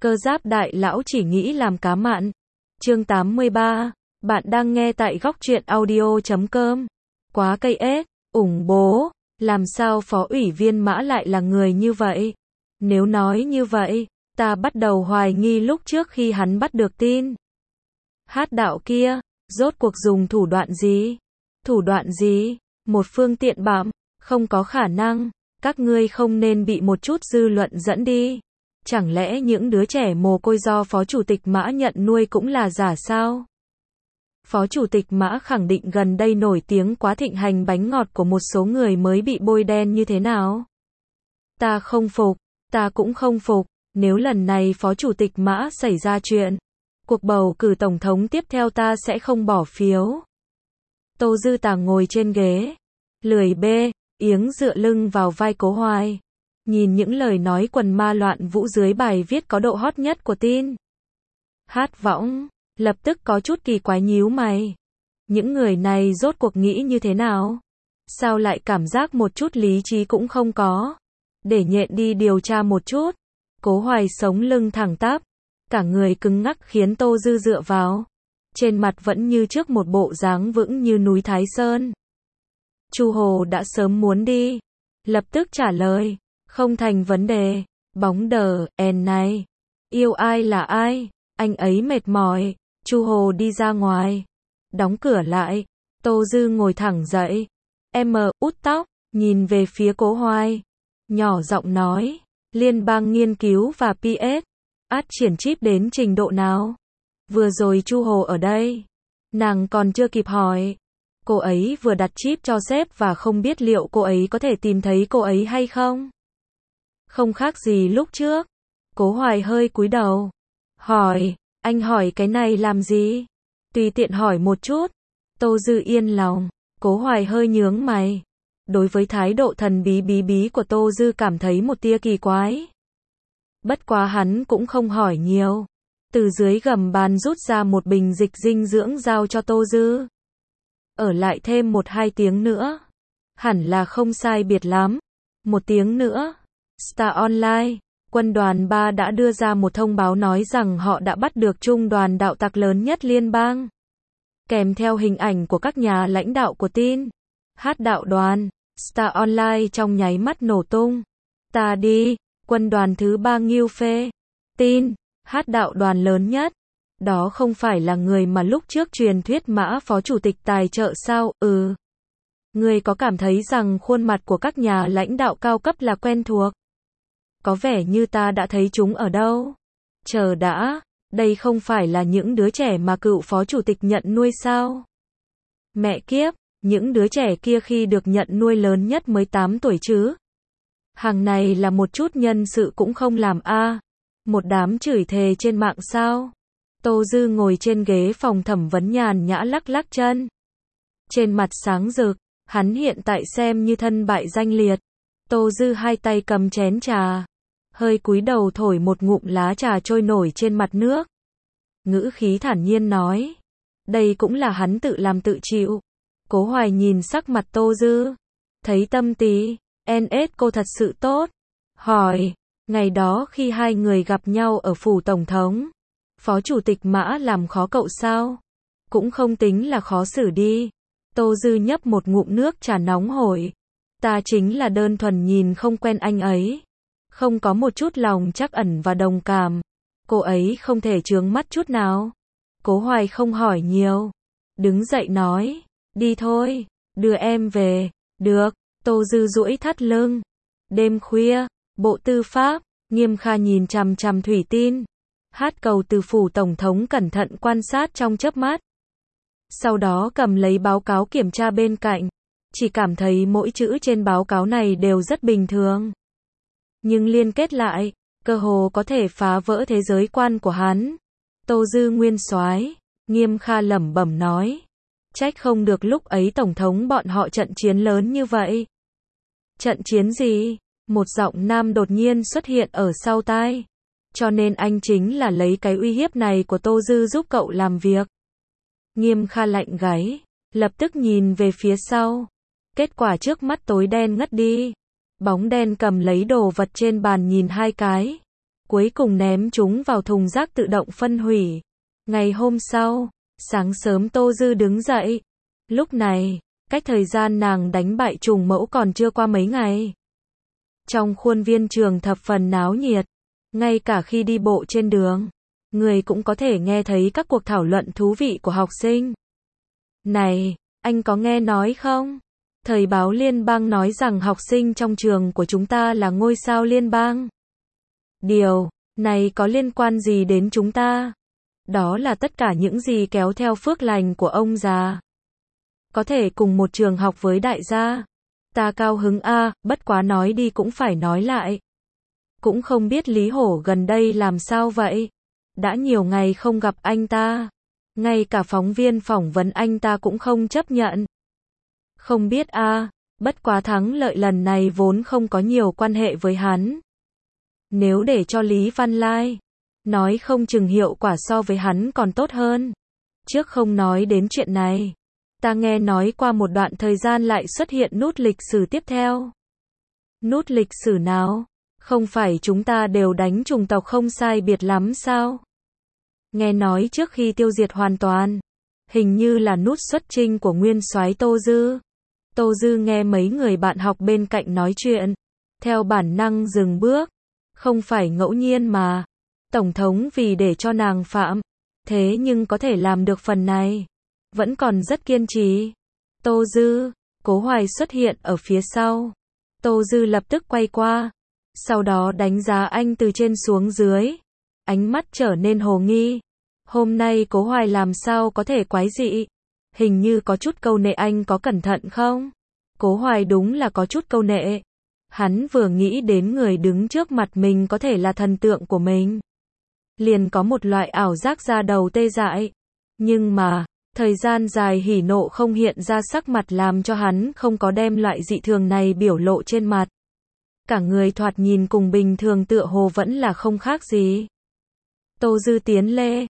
Cơ giáp đại lão chỉ nghĩ làm cá mặn. Chương 83. Bạn đang nghe tại góc truyện audio.com. Quá cây ếch, ủng bố. Làm sao phó ủy viên Mã lại là người như vậy? Nếu nói như vậy, ta bắt đầu hoài nghi lúc trước khi hắn bắt được tin. Hát đạo kia, rốt cuộc dùng thủ đoạn gì? Thủ đoạn gì? Một phương tiện bạm, không có khả năng. Các ngươi không nên bị một chút dư luận dẫn đi. Chẳng lẽ những đứa trẻ mồ côi do Phó Chủ tịch Mã nhận nuôi cũng là giả sao? Phó Chủ tịch Mã khẳng định gần đây nổi tiếng quá thịnh hành bánh ngọt của một số người mới bị bôi đen như thế nào? Ta không phục, ta cũng không phục, nếu lần này Phó Chủ tịch Mã xảy ra chuyện, cuộc bầu cử tổng thống tiếp theo ta sẽ không bỏ phiếu. Tô Dư Tàng ngồi trên ghế, lười bê, iếng dựa lưng vào vai Cố Hoài. Nhìn những lời nói quần ma loạn vũ dưới bài viết có độ hot nhất của tin. Hát võng, lập tức có chút kỳ quái nhíu mày. Những người này rốt cuộc nghĩ như thế nào? Sao lại cảm giác một chút lý trí cũng không có? Để nhện đi điều tra một chút. Cố Hoài sống lưng thẳng tắp, cả người cứng ngắc khiến Tô Dư dựa vào. Trên mặt vẫn như trước một bộ dáng vững như núi Thái Sơn. Chu Hồ đã sớm muốn đi. Lập tức trả lời. Không thành vấn đề, bóng đờ, này. Yêu ai là ai, anh ấy mệt mỏi. Chu Hồ đi ra ngoài. Đóng cửa lại. Tô Dư ngồi thẳng dậy. Út tóc, nhìn về phía Cố Hoài. Nhỏ giọng nói. Liên bang nghiên cứu và PS. Triển chip đến trình độ nào? Vừa rồi Chu Hồ ở đây. Nàng còn chưa kịp hỏi. Cô ấy vừa đặt chip cho sếp và không biết liệu cô ấy có thể tìm thấy cô ấy hay không? Không khác gì lúc trước. Cố Hoài hơi cúi đầu. Hỏi, anh hỏi cái này làm gì? Tùy tiện hỏi một chút. Tô Dư yên lòng. Cố Hoài hơi nhướng mày. Đối với thái độ thần bí của Tô Dư cảm thấy một tia kỳ quái. Bất quá hắn cũng không hỏi nhiều. Từ dưới gầm bàn rút ra một bình dịch dinh dưỡng giao cho Tô Dư. Ở lại thêm 1-2 tiếng nữa. Hẳn là không sai biệt lắm. 1 tiếng nữa. Star Online, quân đoàn 3 đã đưa ra một thông báo nói rằng họ đã bắt được trung đoàn đạo tặc lớn nhất liên bang. Kèm theo hình ảnh của các nhà lãnh đạo của tin. Hát đạo đoàn, Star Online trong nháy mắt nổ tung. Ta đi, quân đoàn thứ 3 Ngưu Phê. Tin, hát đạo đoàn lớn nhất. Đó không phải là người mà lúc trước truyền thuyết Mã Phó Chủ tịch tài trợ sao? Người có cảm thấy rằng khuôn mặt của các nhà lãnh đạo cao cấp là quen thuộc? Có vẻ như ta đã thấy chúng ở đâu. Chờ đã, đây không phải là những đứa trẻ mà cựu Phó Chủ tịch nhận nuôi sao? Mẹ kiếp, những đứa trẻ kia khi được nhận nuôi lớn nhất mới 8 tuổi chứ. Hàng này là một chút nhân sự cũng không làm a. Một đám chửi thề trên mạng sao? Tô Dư ngồi trên ghế phòng thẩm vấn nhàn nhã lắc lắc chân. Trên mặt sáng rực, hắn hiện tại xem như thân bại danh liệt. Tô Dư hai tay cầm chén trà, hơi cúi đầu thổi một ngụm lá trà trôi nổi trên mặt nước. Ngữ khí thản nhiên nói. Đây cũng là hắn tự làm tự chịu. Cố Hoài nhìn sắc mặt Tô Dư. Thấy tâm tí, cô thật sự tốt. Hỏi, ngày đó khi hai người gặp nhau ở phủ tổng thống, Phó Chủ tịch Mã làm khó cậu sao? Cũng không tính là khó xử đi. Tô Dư nhấp một ngụm nước trà nóng hổi. Ta chính là đơn thuần nhìn không quen anh ấy. Không có một chút lòng trắc ẩn và đồng cảm. Cô ấy không thể chướng mắt chút nào. Cố Hoài không hỏi nhiều. Đứng dậy nói. Đi thôi, đưa em về. Được, Tô Dư duỗi thắt lưng. Đêm khuya, Bộ Tư pháp, Nghiêm Kha nhìn chằm chằm thủy tin. Hát cầu từ phủ tổng thống cẩn thận quan sát trong chớp mắt. Sau đó cầm lấy báo cáo kiểm tra bên cạnh. Chỉ cảm thấy mỗi chữ trên báo cáo này đều rất bình thường. Nhưng liên kết lại, cơ hồ có thể phá vỡ thế giới quan của hắn. Tô Dư nguyên soái, Nghiêm Kha lẩm bẩm nói. Trách không được lúc ấy tổng thống bọn họ trận chiến lớn như vậy. Trận chiến gì? Một giọng nam đột nhiên xuất hiện ở sau tai. Cho nên anh chính là lấy cái uy hiếp này của Tô Dư giúp cậu làm việc. Nghiêm Kha lạnh gáy, lập tức nhìn về phía sau. Kết quả trước mắt tối đen ngất đi. Bóng đen cầm lấy đồ vật trên bàn nhìn hai cái. cuối cùng ném chúng vào thùng rác tự động phân hủy. Ngày hôm sau, sáng sớm Tô Dư đứng dậy. Lúc này, cách thời gian nàng đánh bại trùng mẫu còn chưa qua mấy ngày. Trong khuôn viên trường thập phần náo nhiệt, ngay cả khi đi bộ trên đường, người cũng có thể nghe thấy các cuộc thảo luận thú vị của học sinh. Này, anh có nghe nói không? Thời báo liên bang nói rằng học sinh trong trường của chúng ta là ngôi sao liên bang. Điều này có liên quan gì đến chúng ta? Đó là tất cả những gì kéo theo phước lành của ông già. Có thể cùng một trường học với đại gia. Ta cao hứng a, bất quá nói đi cũng phải nói lại. Cũng không biết Lý Hổ gần đây làm sao vậy. Đã nhiều ngày không gặp anh ta. Ngay cả phóng viên phỏng vấn anh ta cũng không chấp nhận. Không biết a, bất quá thắng lợi lần này vốn không có nhiều quan hệ với hắn. Nếu để cho Lý Văn Lai, nói không chừng hiệu quả so với hắn còn tốt hơn. Trước không nói đến chuyện này, ta nghe nói qua một đoạn thời gian lại xuất hiện nút lịch sử tiếp theo. Nút lịch sử nào? Không phải chúng ta đều đánh chủng tộc không sai biệt lắm sao? Nghe nói trước khi tiêu diệt hoàn toàn, hình như là nút xuất chinh của nguyên soái Tô Dư. Tô Dư nghe mấy người bạn học bên cạnh nói chuyện, theo bản năng dừng bước. Không phải ngẫu nhiên mà. Tổng thống vì để cho nàng phạm, thế nhưng có thể làm được phần này, vẫn còn rất kiên trì. Tô Dư, Cố Hoài xuất hiện ở phía sau. Tô Dư lập tức quay qua, sau đó đánh giá anh từ trên xuống dưới. Ánh mắt trở nên hồ nghi. Hôm nay Cố Hoài làm sao có thể quái dị? Hình như có chút câu nệ, anh có cẩn thận không? Cố Hoài đúng là có chút câu nệ. Hắn vừa nghĩ đến người đứng trước mặt mình có thể là thần tượng của mình, liền có một loại ảo giác da đầu tê dại. Nhưng mà, thời gian dài hỉ nộ không hiện ra sắc mặt làm cho hắn không có đem loại dị thường này biểu lộ trên mặt. Cả người thoạt nhìn cùng bình thường tựa hồ vẫn là không khác gì. Tô Dư tiến lê,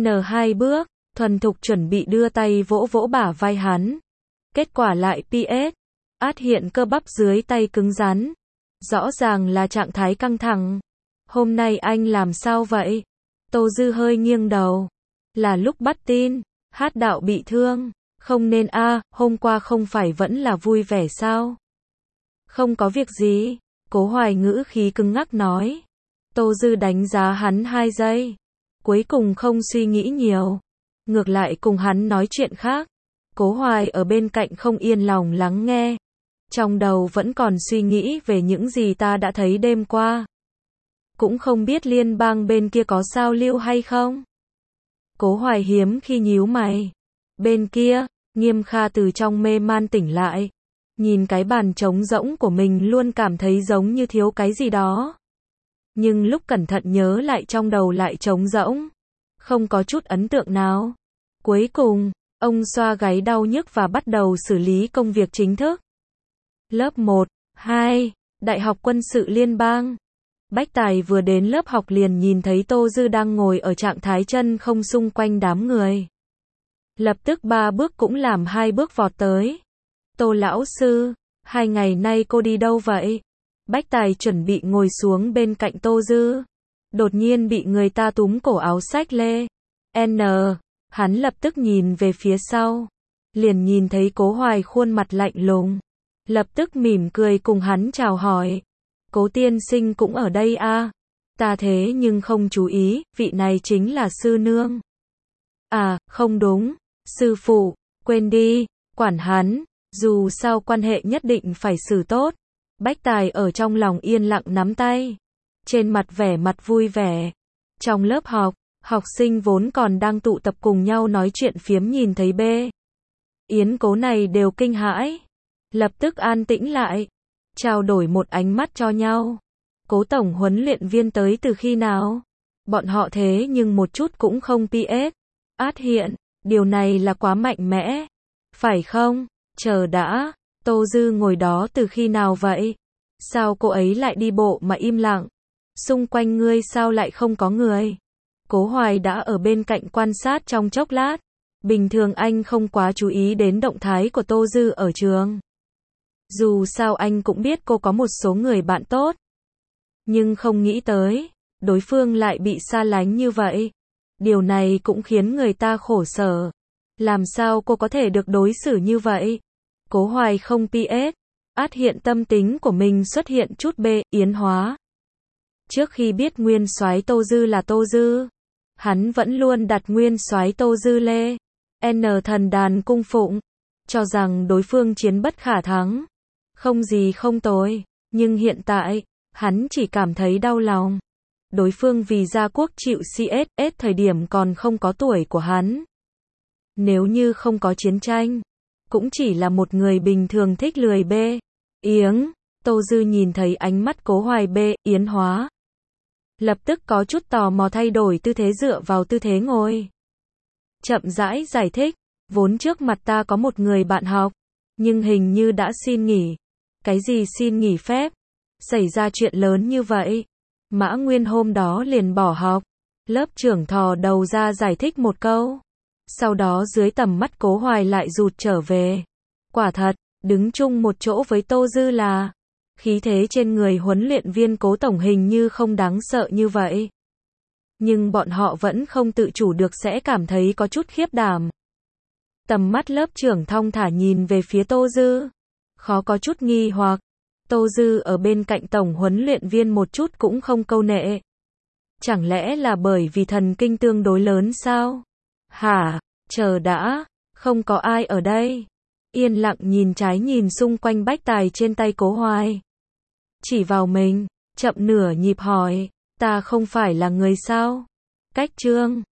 N2 bước, thuần thục chuẩn bị đưa tay vỗ vỗ bả vai hắn. Kết quả lại PS. Át hiện cơ bắp dưới tay cứng rắn. Rõ ràng là trạng thái căng thẳng. Hôm nay anh làm sao vậy? Tô Dư hơi nghiêng đầu. Là lúc bắt tin, Hát Đạo bị thương. Không nên a, hôm qua không phải vẫn là vui vẻ sao? Không có việc gì. Cố Hoài ngữ khí cứng ngắc nói. Tô Dư đánh giá hắn 2 giây. Cuối cùng không suy nghĩ nhiều. Ngược lại cùng hắn nói chuyện khác. Cố Hoài ở bên cạnh không yên lòng lắng nghe. Trong đầu vẫn còn suy nghĩ về những gì ta đã thấy đêm qua. Cũng không biết liên bang bên kia có sao lưu hay không. Cố Hoài hiếm khi nhíu mày. Bên kia, Nghiêm Kha từ trong mê man tỉnh lại. Nhìn cái bàn trống rỗng của mình luôn cảm thấy giống như thiếu cái gì đó. Nhưng lúc cẩn thận nhớ lại trong đầu lại trống rỗng. Không có chút ấn tượng nào. Cuối cùng, ông xoa gáy đau nhức và bắt đầu xử lý công việc chính thức. Lớp 1, 2, Đại học Quân sự Liên bang. Bách Tài vừa đến lớp học liền nhìn thấy Tô Dư đang ngồi ở trạng thái chân không xung quanh đám người. Lập tức 3 bước cũng làm 2 bước vọt tới. Tô lão sư, 2 ngày nay cô đi đâu vậy? Bách Tài chuẩn bị ngồi xuống bên cạnh Tô Dư. Đột nhiên bị người ta túm cổ áo xách lê. Hắn lập tức nhìn về phía sau. Liền nhìn thấy Cố Hoài khuôn mặt lạnh lùng. Lập tức mỉm cười cùng hắn chào hỏi. Cố tiên sinh cũng ở đây à? Ta thế nhưng không chú ý, vị này chính là sư nương. À, không đúng, sư phụ, quên đi, quản hắn, dù sao quan hệ nhất định phải xử tốt. Bách Tài ở trong lòng yên lặng nắm tay. Trên mặt vẻ mặt vui vẻ. Trong lớp học, học sinh vốn còn đang tụ tập cùng nhau nói chuyện phiếm nhìn thấy Yến Cố này đều kinh hãi. Lập tức an tĩnh lại. Trao đổi một ánh mắt cho nhau. Cố tổng huấn luyện viên tới từ khi nào? Bọn họ thế nhưng một chút cũng không PS. Át hiện, điều này là quá mạnh mẽ. Phải không? Chờ đã, Tô Dư ngồi đó từ khi nào vậy? Sao cô ấy lại đi bộ mà im lặng? Xung quanh ngươi sao lại không có người? Cố Hoài đã ở bên cạnh quan sát trong chốc lát. Bình thường anh không quá chú ý đến động thái của Tô Dư ở trường. Dù sao anh cũng biết cô có một số người bạn tốt. Nhưng không nghĩ tới, đối phương lại bị xa lánh như vậy. Điều này cũng khiến người ta khổ sở. Làm sao cô có thể được đối xử như vậy? Cố Hoài không PS. Át hiện tâm tính của mình xuất hiện chút yến hóa. Trước khi biết nguyên soái Tô Dư là Tô Dư, hắn vẫn luôn đặt nguyên soái Tô Dư Lê N thần đàn cung phụng, cho rằng đối phương chiến bất khả thắng, không gì không tồi, nhưng hiện tại, hắn chỉ cảm thấy đau lòng. Đối phương vì gia quốc chịu CSS thời điểm còn không có tuổi của hắn. Nếu như không có chiến tranh, cũng chỉ là một người bình thường thích lười yếng. Tô Dư nhìn thấy ánh mắt Cố Hoài yến hóa, lập tức có chút tò mò thay đổi tư thế dựa vào tư thế ngồi. Chậm rãi giải thích, vốn trước mặt ta có một người bạn học, nhưng hình như đã xin nghỉ. Cái gì xin nghỉ phép? Xảy ra chuyện lớn như vậy. Mã Nguyên hôm đó liền bỏ học. Lớp trưởng thò đầu ra giải thích một câu. Sau đó dưới tầm mắt Cố Hoài lại rụt trở về. Quả thật, đứng chung một chỗ với Tô Dư là khí thế trên người huấn luyện viên Cố tổng hình như không đáng sợ như vậy. Nhưng bọn họ vẫn không tự chủ được sẽ cảm thấy có chút khiếp đảm. Tầm mắt lớp trưởng thong thả nhìn về phía Tô Dư. Khó có chút nghi hoặc. Tô Dư ở bên cạnh tổng huấn luyện viên một chút cũng không câu nệ. Chẳng lẽ là bởi vì thần kinh tương đối lớn sao? Hả? Chờ đã. Không có ai ở đây. Yên lặng nhìn trái nhìn xung quanh bách tài trên tay Cố Hoài. Chỉ vào mình, chậm nửa nhịp hỏi, ta không phải là người sao? Cách chương